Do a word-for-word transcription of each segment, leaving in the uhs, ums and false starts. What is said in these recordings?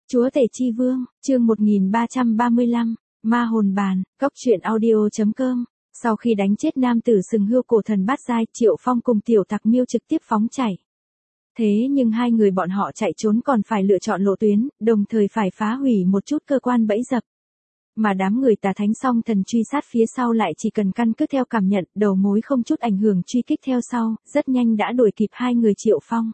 Chúa Tể Chi Vương, chương một nghìn ba trăm ba mươi lăm, Ma Hồn Bàn, Cốc truyện audio chấm com. Sau khi đánh chết nam tử sừng hươu cổ thần bát giai, Triệu Phong cùng Tiểu Tặc Miêu trực tiếp phóng chạy. Thế nhưng hai người bọn họ chạy trốn còn phải lựa chọn lộ tuyến, đồng thời phải phá hủy một chút cơ quan bẫy dập. Mà đám người Tà Thánh Song Thần truy sát phía sau lại chỉ cần căn cứ theo cảm nhận, đầu mối không chút ảnh hưởng truy kích theo sau, rất nhanh đã đuổi kịp hai người Triệu Phong.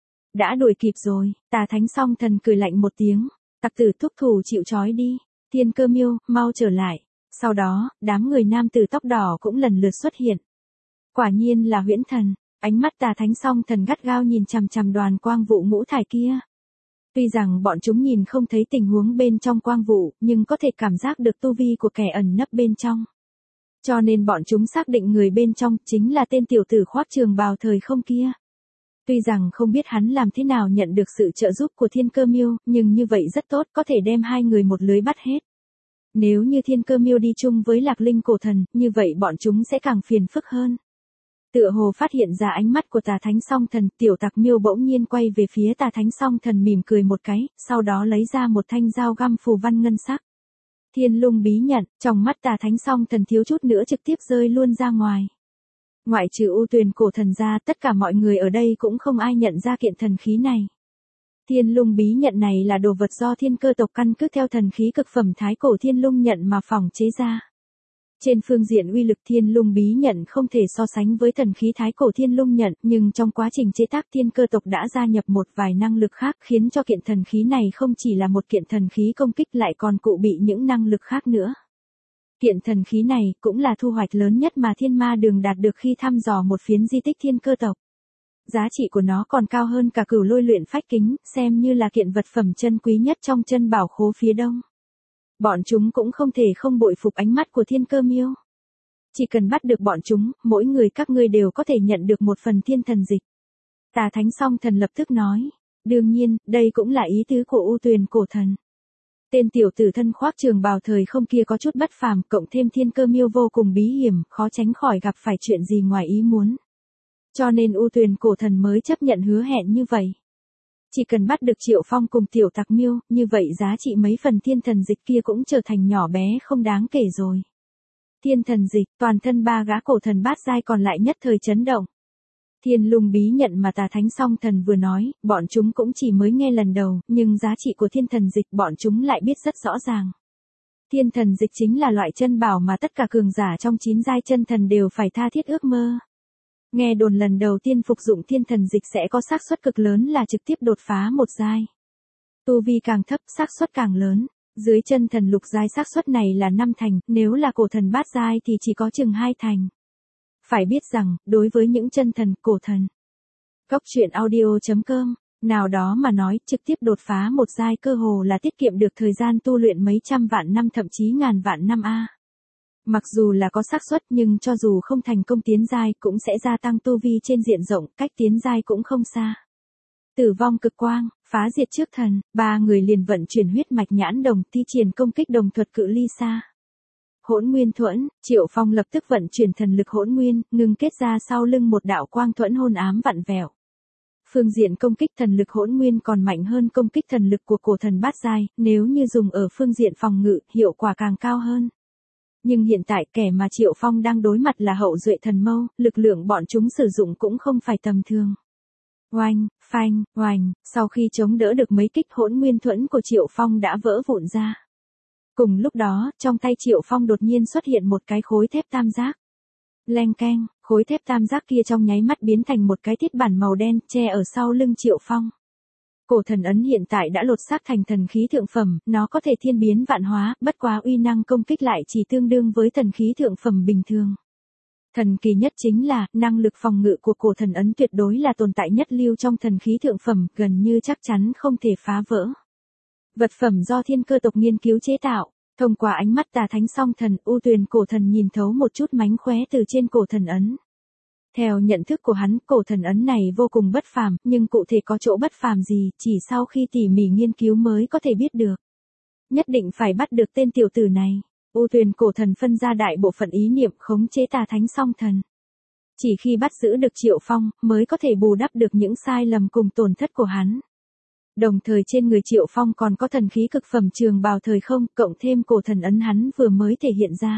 Đã đuổi kịp rồi, Tà Thánh Song Thần cười lạnh một tiếng, tặc tử thúc thủ chịu trói đi, Thiên Cơ Miêu, mau trở lại. Sau đó, đám người nam tử tóc đỏ cũng lần lượt xuất hiện. Quả nhiên là huyễn thần, ánh mắt Tà Thánh Song Thần gắt gao nhìn chằm chằm đoàn quang vụ ngũ thải kia. Tuy rằng bọn chúng nhìn không thấy tình huống bên trong quang vụ, nhưng có thể cảm giác được tu vi của kẻ ẩn nấp bên trong. Cho nên bọn chúng xác định người bên trong chính là tên tiểu tử khoác trường bào thời không kia. Tuy rằng không biết hắn làm thế nào nhận được sự trợ giúp của Thiên Cơ Miêu, nhưng như vậy rất tốt, có thể đem hai người một lưới bắt hết. Nếu như Thiên Cơ Miêu đi chung với Lạc Linh cổ thần, như vậy bọn chúng sẽ càng phiền phức hơn. Tựa hồ phát hiện ra ánh mắt của Tà Thánh Song Thần, Tiểu Tặc Miêu bỗng nhiên quay về phía Tà Thánh Song Thần mỉm cười một cái, sau đó lấy ra một thanh dao găm phù văn ngân sắc. Thiên Lung bí nhận, trong mắt Tà Thánh Song Thần thiếu chút nữa trực tiếp rơi luôn ra ngoài. Ngoại trừ U Tuyền cổ thần ra, tất cả mọi người ở đây cũng không ai nhận ra kiện thần khí này. Thiên Lung bí nhận này là đồ vật do Thiên Cơ tộc căn cứ theo thần khí cực phẩm Thái Cổ Thiên Lung nhận mà phỏng chế ra. Trên phương diện uy lực Thiên Lung bí nhận không thể so sánh với thần khí Thái Cổ Thiên Lung nhận, nhưng trong quá trình chế tác Thiên Cơ tộc đã gia nhập một vài năng lực khác khiến cho kiện thần khí này không chỉ là một kiện thần khí công kích lại còn cụ bị những năng lực khác nữa. Kiện thần khí này cũng là thu hoạch lớn nhất mà Thiên Ma Đường đạt được khi thăm dò một phiến di tích Thiên Cơ tộc. Giá trị của nó còn cao hơn cả Cửu Lôi Luyện Phách Kính, xem như là kiện vật phẩm chân quý nhất trong chân bảo khố phía đông. Bọn chúng cũng không thể không bội phục ánh mắt của Thiên Cơ Miêu. Chỉ cần bắt được bọn chúng, mỗi người các ngươi đều có thể nhận được một phần thiên thần dịch. Tà Thánh Song Thần lập tức nói, đương nhiên, đây cũng là ý tứ của U Tuyền cổ thần. Tên tiểu tử thân khoác trường bào thời không kia có chút bất phàm, cộng thêm Thiên Cơ Miêu vô cùng bí hiểm, khó tránh khỏi gặp phải chuyện gì ngoài ý muốn. Cho nên U Tuyền cổ thần mới chấp nhận hứa hẹn như vậy. Chỉ cần bắt được Triệu Phong cùng Tiểu Tặc Miêu, như vậy giá trị mấy phần thiên thần dịch kia cũng trở thành nhỏ bé không đáng kể rồi. Thiên thần dịch, toàn thân ba gã cổ thần bát giai còn lại nhất thời chấn động. Thiên Lung bí nhận mà Tà Thánh Song Thần vừa nói, bọn chúng cũng chỉ mới nghe lần đầu, nhưng giá trị của thiên thần dịch bọn chúng lại biết rất rõ ràng. Thiên thần dịch chính là loại chân bảo mà tất cả cường giả trong chín giai chân thần đều phải tha thiết ước mơ. Nghe đồn lần đầu tiên phục dụng thiên thần dịch sẽ có xác suất cực lớn là trực tiếp đột phá một giai. Tu vi càng thấp, xác suất càng lớn. Dưới chân thần lục giai xác suất này là năm thành, nếu là cổ thần bát giai thì chỉ có chừng hai thành. Phải biết rằng, đối với những chân thần, cổ thần, Cốc truyện audio chấm com, nào đó mà nói, trực tiếp đột phá một giai cơ hồ là tiết kiệm được thời gian tu luyện mấy trăm vạn năm thậm chí ngàn vạn năm a. Mặc dù là có xác suất nhưng cho dù không thành công tiến giai cũng sẽ gia tăng tu vi trên diện rộng, cách tiến giai cũng không xa. Tử vong cực quang, phá diệt trước thần, ba người liền vận chuyển huyết mạch nhãn đồng, thi triển công kích đồng thuật cự ly xa. Hỗn Nguyên Thuẫn, Triệu Phong lập tức vận chuyển thần lực Hỗn Nguyên, ngưng kết ra sau lưng một đạo quang thuẫn hôn ám vặn vẹo. Phương diện công kích thần lực Hỗn Nguyên còn mạnh hơn công kích thần lực của cổ thần bát giai, nếu như dùng ở phương diện phòng ngự, hiệu quả càng cao hơn. Nhưng hiện tại kẻ mà Triệu Phong đang đối mặt là hậu duệ thần mâu, lực lượng bọn chúng sử dụng cũng không phải tầm thường. Oanh, phanh, oanh, sau khi chống đỡ được mấy kích Hỗn Nguyên Thuẫn của Triệu Phong đã vỡ vụn ra. Cùng lúc đó, trong tay Triệu Phong đột nhiên xuất hiện một cái khối thép tam giác. Leng keng, khối thép tam giác kia trong nháy mắt biến thành một cái thiết bản màu đen, che ở sau lưng Triệu Phong. Cổ thần ấn hiện tại đã lột xác thành thần khí thượng phẩm, nó có thể thiên biến vạn hóa, bất quá uy năng công kích lại chỉ tương đương với thần khí thượng phẩm bình thường. Thần kỳ nhất chính là, năng lực phòng ngự của cổ thần ấn tuyệt đối là tồn tại nhất lưu trong thần khí thượng phẩm, gần như chắc chắn không thể phá vỡ. Vật phẩm do Thiên Cơ tộc nghiên cứu chế tạo, thông qua ánh mắt Tà Thánh Song Thần, U Tuyền cổ thần nhìn thấu một chút mánh khóe từ trên cổ thần ấn. Theo nhận thức của hắn, cổ thần ấn này vô cùng bất phàm, nhưng cụ thể có chỗ bất phàm gì, chỉ sau khi tỉ mỉ nghiên cứu mới có thể biết được. Nhất định phải bắt được tên tiểu tử này. U Tuyền cổ thần phân ra đại bộ phận ý niệm khống chế Tà Thánh Song Thần. Chỉ khi bắt giữ được Triệu Phong, mới có thể bù đắp được những sai lầm cùng tổn thất của hắn. Đồng thời trên người Triệu Phong còn có thần khí cực phẩm trường bào thời không, cộng thêm cổ thần ấn hắn vừa mới thể hiện ra.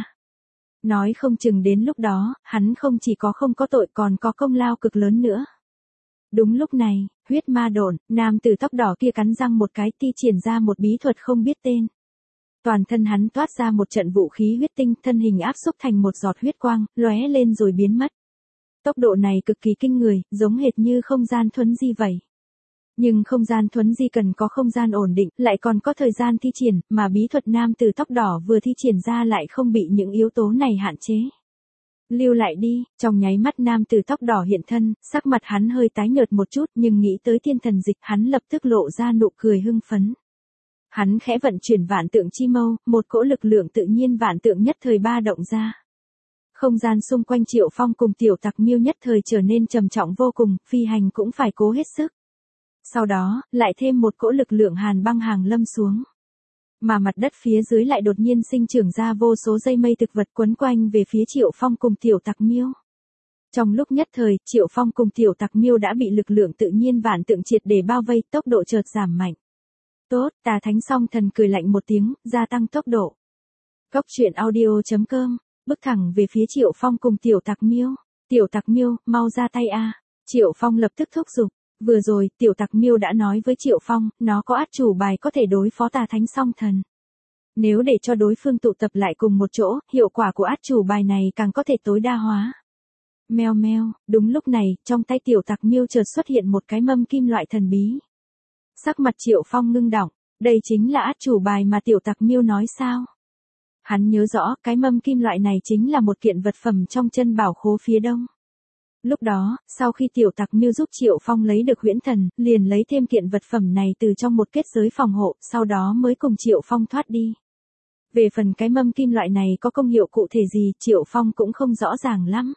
Nói không chừng đến lúc đó, hắn không chỉ có không có tội còn có công lao cực lớn nữa. Đúng lúc này, huyết ma độn, nam tử tóc đỏ kia cắn răng một cái thi triển ra một bí thuật không biết tên. Toàn thân hắn toát ra một trận vũ khí huyết tinh, thân hình áp xúc thành một giọt huyết quang, lóe lên rồi biến mất. Tốc độ này cực kỳ kinh người, giống hệt như không gian thuấn di vậy. Nhưng không gian thuấn di cần có không gian ổn định, lại còn có thời gian thi triển, mà bí thuật nam tử tóc đỏ vừa thi triển ra lại không bị những yếu tố này hạn chế. Lưu lại đi, trong nháy mắt nam tử tóc đỏ hiện thân, sắc mặt hắn hơi tái nhợt một chút nhưng nghĩ tới thiên thần dịch hắn lập tức lộ ra nụ cười hưng phấn. Hắn khẽ vận chuyển vạn tượng chi mâu, một cỗ lực lượng tự nhiên vạn tượng nhất thời ba động ra. Không gian xung quanh Triệu Phong cùng tiểu tặc miêu nhất thời trở nên trầm trọng vô cùng, phi hành cũng phải cố hết sức. Sau đó, lại thêm một cỗ lực lượng hàn băng hàng lâm xuống. Mà mặt đất phía dưới lại đột nhiên sinh trưởng ra vô số dây mây thực vật quấn quanh về phía Triệu Phong cùng tiểu tặc miêu. Trong lúc nhất thời, Triệu Phong cùng tiểu tặc miêu đã bị lực lượng tự nhiên vạn tượng triệt để bao vây, tốc độ chợt giảm mạnh. Tốt, Tà Thánh Song Thần cười lạnh một tiếng, gia tăng tốc độ. Cốc truyện audio chấm com, bước thẳng về phía Triệu Phong cùng tiểu tặc miêu. Tiểu tặc miêu, mau ra tay a. Triệu Phong lập tức thúc giục. Vừa rồi, tiểu tặc miêu đã nói với Triệu Phong, nó có át chủ bài có thể đối phó Tà Thánh Song Thần. Nếu để cho đối phương tụ tập lại cùng một chỗ, hiệu quả của át chủ bài này càng có thể tối đa hóa. Meo meo, đúng lúc này, trong tay tiểu tặc miêu chợt xuất hiện một cái mâm kim loại thần bí. Sắc mặt Triệu Phong ngưng đọng, đây chính là át chủ bài mà tiểu tặc miêu nói sao? Hắn nhớ rõ, cái mâm kim loại này chính là một kiện vật phẩm trong chân bảo khố phía đông. Lúc đó, sau khi tiểu tặc miêu giúp Triệu Phong lấy được huyễn thần, liền lấy thêm kiện vật phẩm này từ trong một kết giới phòng hộ, sau đó mới cùng Triệu Phong thoát đi. Về phần cái mâm kim loại này có công hiệu cụ thể gì, Triệu Phong cũng không rõ ràng lắm.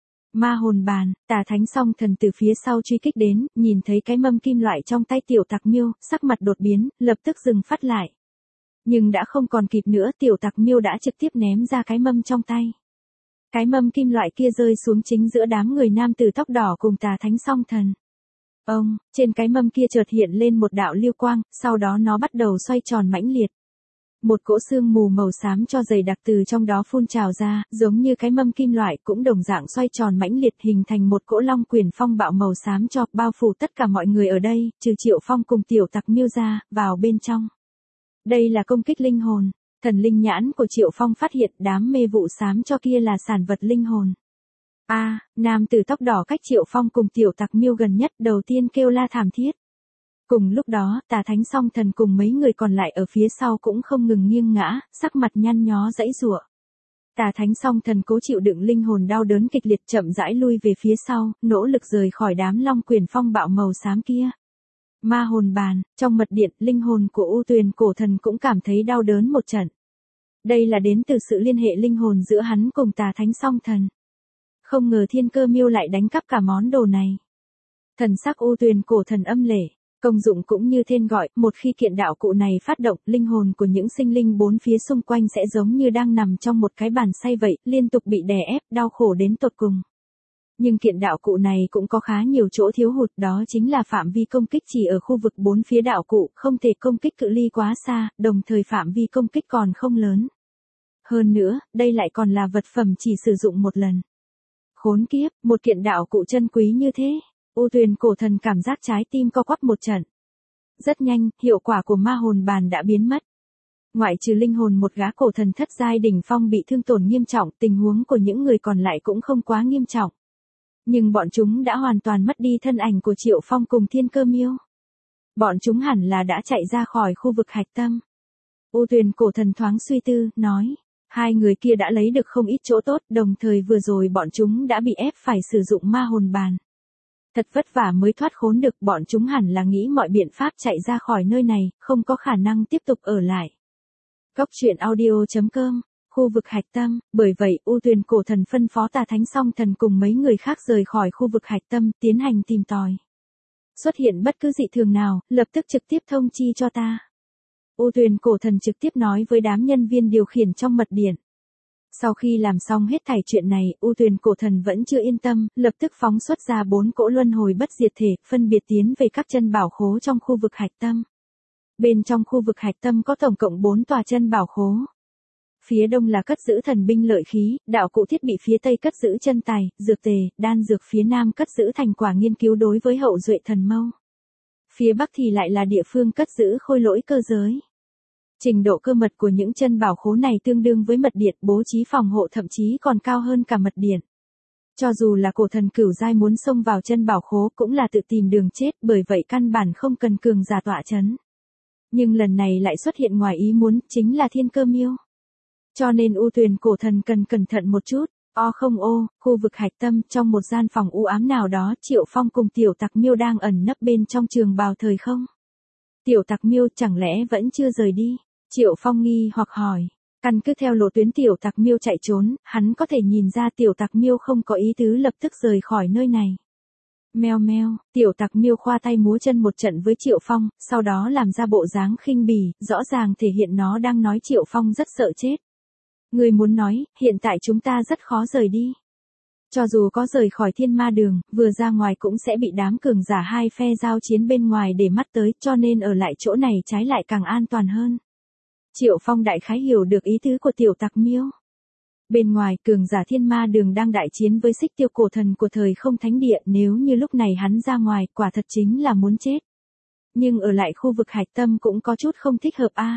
Ma hồn bàn, Tà Thánh Song Thần từ phía sau truy kích đến, nhìn thấy cái mâm kim loại trong tay tiểu tặc miêu, sắc mặt đột biến, lập tức dừng phát lại. Nhưng đã không còn kịp nữa, tiểu tặc miêu đã trực tiếp ném ra cái mâm trong tay. Cái mâm kim loại kia rơi xuống chính giữa đám người nam tử tóc đỏ cùng Tà Thánh Song Thần. Ông, trên cái mâm kia chợt hiện lên một đạo lưu quang, sau đó nó bắt đầu xoay tròn mãnh liệt. Một cỗ sương mù màu xám cho dày đặc từ trong đó phun trào ra, giống như cái mâm kim loại cũng đồng dạng xoay tròn mãnh liệt hình thành một cỗ long quyền phong bạo màu xám cho bao phủ tất cả mọi người ở đây, trừ Triệu Phong cùng tiểu tặc miêu ra, vào bên trong. Đây là công kích linh hồn. Thần linh nhãn của Triệu Phong phát hiện đám mê vụ xám cho kia là sản vật linh hồn. A, à, nam tử tóc đỏ cách Triệu Phong cùng tiểu tặc miêu gần nhất đầu tiên kêu la thảm thiết. Cùng lúc đó, Tà Thánh Song Thần cùng mấy người còn lại ở phía sau cũng không ngừng nghiêng ngã, sắc mặt nhăn nhó dãy giụa. Tà Thánh Song Thần cố chịu đựng linh hồn đau đớn kịch liệt chậm rãi lui về phía sau, nỗ lực rời khỏi đám long quyền phong bạo màu xám kia. Ma hồn bàn, trong mật điện, linh hồn của U Tuyền cổ thần cũng cảm thấy đau đớn một trận. Đây là đến từ sự liên hệ linh hồn giữa hắn cùng Tà Thánh Song Thần. Không ngờ Thiên Cơ Miêu lại đánh cắp cả món đồ này. Thần sắc U Tuyền cổ thần âm lệ, công dụng cũng như tên gọi, một khi kiện đạo cụ này phát động, linh hồn của những sinh linh bốn phía xung quanh sẽ giống như đang nằm trong một cái bàn xay vậy, liên tục bị đè ép, đau khổ đến tột cùng. Nhưng kiện đạo cụ này cũng có khá nhiều chỗ thiếu hụt, đó chính là phạm vi công kích chỉ ở khu vực bốn phía đạo cụ, không thể công kích cự ly quá xa, đồng thời phạm vi công kích còn không lớn. Hơn nữa, đây lại còn là vật phẩm chỉ sử dụng một lần. Khốn kiếp, một kiện đạo cụ chân quý như thế. U Tuyền cổ thần cảm giác trái tim co quắp một trận. Rất nhanh, hiệu quả của ma hồn bàn đã biến mất. Ngoại trừ linh hồn một gã cổ thần thất giai đỉnh phong bị thương tổn nghiêm trọng, tình huống của những người còn lại cũng không quá nghiêm trọng. Nhưng bọn chúng đã hoàn toàn mất đi thân ảnh của Triệu Phong cùng Thiên Cơ Miêu. Bọn chúng hẳn là đã chạy ra khỏi khu vực hạch tâm. U Tuyền cổ thần thoáng suy tư, nói. Hai người kia đã lấy được không ít chỗ tốt, đồng thời vừa rồi bọn chúng đã bị ép phải sử dụng ma hồn bàn. Thật vất vả mới thoát khốn được, bọn chúng hẳn là nghĩ mọi biện pháp chạy ra khỏi nơi này, không có khả năng tiếp tục ở lại. Cốc truyện audio chấm com, khu vực hạch tâm, bởi vậy U Tuyền cổ thần phân phó Tà Thánh Song Thần cùng mấy người khác rời khỏi khu vực hạch tâm, tiến hành tìm tòi. Xuất hiện bất cứ dị thường nào, lập tức trực tiếp thông chi cho ta. U Tuyền cổ thần trực tiếp nói với đám nhân viên điều khiển trong mật điện. Sau khi làm xong hết thảy chuyện này, U Tuyền cổ thần vẫn chưa yên tâm, lập tức phóng xuất ra bốn cỗ luân hồi bất diệt thể, phân biệt tiến về các chân bảo khố trong khu vực hạch tâm. Bên trong khu vực hạch tâm có tổng cộng bốn tòa chân bảo khố. Phía đông là cất giữ thần binh lợi khí, đạo cụ thiết bị, phía tây cất giữ chân tài, dược tề, đan dược, phía nam cất giữ thành quả nghiên cứu đối với hậu duệ thần mâu. Phía bắc thì lại là địa phương cất giữ khôi lỗi cơ giới. Trình độ cơ mật của những chân bảo khố này tương đương với mật điện, bố trí phòng hộ thậm chí còn cao hơn cả mật điện. Cho dù là cổ thần cửu giai muốn xông vào chân bảo khố cũng là tự tìm đường chết, bởi vậy căn bản không cần cường giả tọa chấn. Nhưng lần này lại xuất hiện ngoài ý muốn, chính là thiên cơ miêu. Cho nên U Tuyền cổ thần cần cẩn thận một chút. O không ô, khu vực hạch tâm, trong một gian phòng u ám nào đó, Triệu Phong cùng tiểu tặc miêu đang ẩn nấp bên trong trường bào thời không. Tiểu tặc miêu chẳng lẽ vẫn chưa rời đi? Triệu Phong nghi hoặc hỏi. Căn cứ theo lộ tuyến tiểu tặc miêu chạy trốn, hắn có thể nhìn ra tiểu tặc miêu không có ý tứ lập tức rời khỏi nơi này. Meo meo, tiểu tặc miêu khoa tay múa chân một trận với Triệu Phong, sau đó làm ra bộ dáng khinh bỉ, rõ ràng thể hiện nó đang nói Triệu Phong rất sợ chết. Người muốn nói, hiện tại chúng ta rất khó rời đi. Cho dù có rời khỏi thiên ma đường, vừa ra ngoài cũng sẽ bị đám cường giả hai phe giao chiến bên ngoài để mắt tới, cho nên ở lại chỗ này trái lại càng an toàn hơn. Triệu Phong đại khái hiểu được ý tứ của tiểu tặc miêu. Bên ngoài, cường giả thiên ma đường đang đại chiến với xích tiêu cổ thần của thời không thánh địa, nếu như lúc này hắn ra ngoài, quả thật chính là muốn chết. Nhưng ở lại khu vực hạch tâm cũng có chút không thích hợp a. À.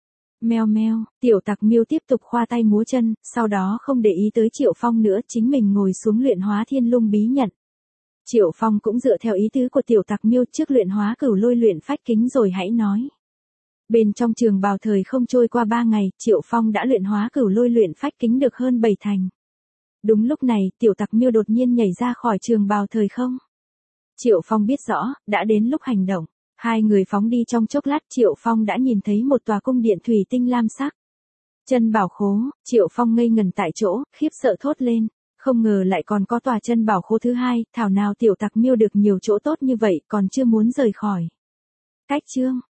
Meo meo, tiểu tặc miêu tiếp tục khoa tay múa chân, sau đó không để ý tới Triệu Phong nữa, chính mình ngồi xuống luyện hóa thiên lung bí nhận. Triệu Phong cũng dựa theo ý tứ của tiểu tặc miêu, trước luyện hóa cửu lôi luyện phách kính rồi hãy nói. Bên trong trường bào thời không trôi qua ba ngày, Triệu Phong đã luyện hóa cửu lôi luyện phách kính được hơn bảy thành. Đúng lúc này, tiểu tặc miêu đột nhiên nhảy ra khỏi trường bào thời không. Triệu Phong biết rõ, đã đến lúc hành động. Hai người phóng đi trong chốc lát, Triệu Phong đã nhìn thấy một tòa cung điện thủy tinh lam sắc. Chân bảo khố, Triệu Phong ngây ngần tại chỗ, khiếp sợ thốt lên. Không ngờ lại còn có tòa chân bảo khố thứ hai, thảo nào tiểu tặc miêu được nhiều chỗ tốt như vậy, còn chưa muốn rời khỏi. Cách chương